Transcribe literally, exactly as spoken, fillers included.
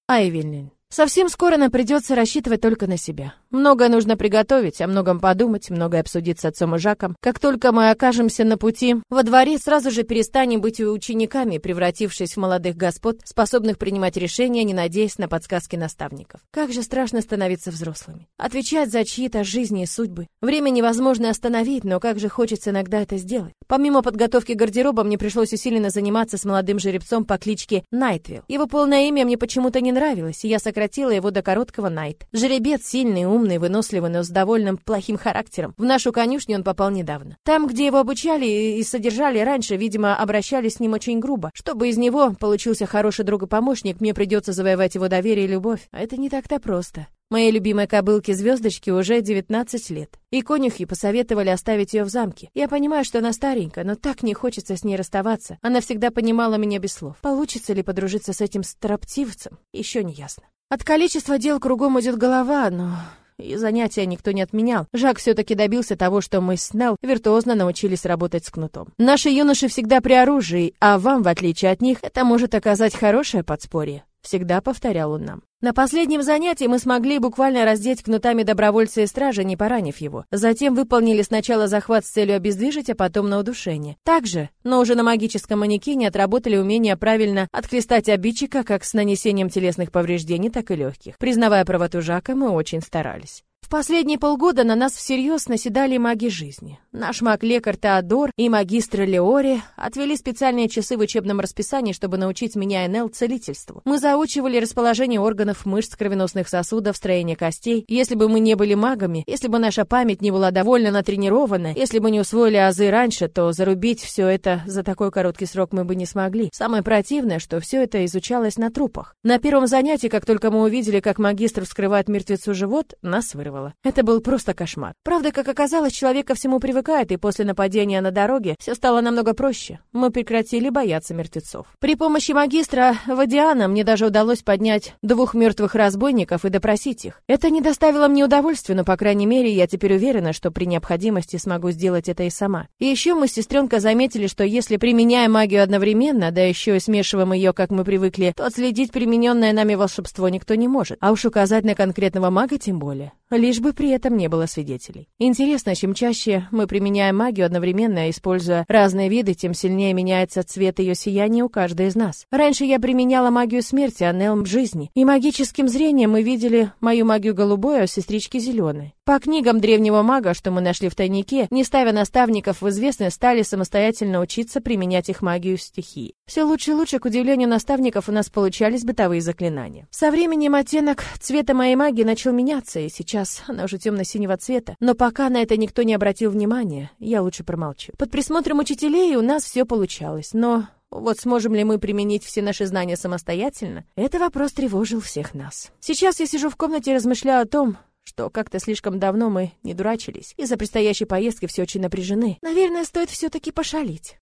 Айвелин. Совсем скоро нам придется рассчитывать только на себя. Многое нужно приготовить, о многом подумать, многое обсудить с отцом и Жаком. Как только мы окажемся на пути во дворе, сразу же перестанем быть учениками, превратившись в молодых господ, способных принимать решения, не надеясь на подсказки наставников. Как же страшно становиться взрослыми. Отвечать за чьи-то жизни и судьбы. Время невозможно остановить, но как же хочется иногда это сделать. Помимо подготовки гардероба, мне пришлось усиленно заниматься с молодым жеребцом по кличке Найтвилл. Его полное имя мне почему-то не нравилось, и я сократила его до короткого Найт. Жеребец сильный, умный, выносливый, но с довольно плохим характером. В нашу конюшню он попал недавно. Там, где его обучали и содержали раньше, видимо, обращались с ним очень грубо. Чтобы из него получился хороший друг и помощник, мне придется завоевать его доверие и любовь. А это не так-то просто. Моей любимой кобылке Звездочке уже девятнадцать лет. И конюхи посоветовали оставить ее в замке. Я понимаю, что она старенькая, но так не хочется с ней расставаться. Она всегда понимала меня без слов. Получится ли подружиться с этим строптивцем, еще не ясно. От количества дел кругом идет голова, но и занятия никто не отменял. Жак все-таки добился того, что мы с Нелл виртуозно научились работать с кнутом. Наши юноши всегда при оружии, а вам, в отличие от них, это может оказать хорошее подспорье. Всегда повторял он нам. На последнем занятии мы смогли буквально раздеть кнутами добровольца и стража, не поранив его. Затем выполнили сначала захват с целью обездвижить, а потом на удушение. Также, но уже на магическом манекене отработали умение правильно отхлестать обидчика как с нанесением телесных повреждений, так и легких. Признавая правоту Жака, мы очень старались. В последние полгода на нас всерьез наседали маги жизни. Наш маг-лекарь Теодор и магистр Леори отвели специальные часы в учебном расписании, чтобы научить меня и Нелл целительству. Мы заучивали расположение органов, мышц, кровеносных сосудов, строение костей. Если бы мы не были магами, если бы наша память не была довольно натренирована, если бы не усвоили азы раньше, то зарубить все это за такой короткий срок мы бы не смогли. Самое противное, что все это изучалось на трупах. На первом занятии, как только мы увидели, как магистр вскрывает мертвецу живот, нас вырвало. Это был просто кошмар. Правда, как оказалось, человек ко всему привыкает, и после нападения на дороге все стало намного проще. Мы прекратили бояться мертвецов. При помощи магистра Вадиана мне даже удалось поднять двух мертвых разбойников и допросить их. Это не доставило мне удовольствия, но, по крайней мере, я теперь уверена, что при необходимости смогу сделать это и сама. И еще мы с сестренкой заметили, что если применяем магию одновременно, да еще и смешиваем ее, как мы привыкли, то отследить примененное нами волшебство никто не может. А уж указать на конкретного мага тем более. Лишь бы при этом не было свидетелей. Интересно, чем чаще мы применяем магию одновременно, используя разные виды, тем сильнее меняется цвет ее сияния у каждой из нас. Раньше я применяла магию смерти, а Нелл жизни. И магическим зрением мы видели мою магию голубой, а сестрички зеленой. По книгам древнего мага, что мы нашли в тайнике, не ставя наставников в известность, стали самостоятельно учиться применять их магию стихии. Все лучше и лучше, к удивлению наставников, у нас получались бытовые заклинания. Со временем оттенок цвета моей магии начал меняться, и сейчас она уже темно-синего цвета. Но пока на это никто не обратил внимания, я лучше промолчу. Под присмотром учителей у нас все получалось, но вот сможем ли мы применить все наши знания самостоятельно? Это вопрос тревожил всех нас. Сейчас я сижу в комнате и размышляю о том, что как-то слишком давно мы не дурачились. Из-за предстоящей поездки все очень напряжены. Наверное, стоит все-таки пошалить.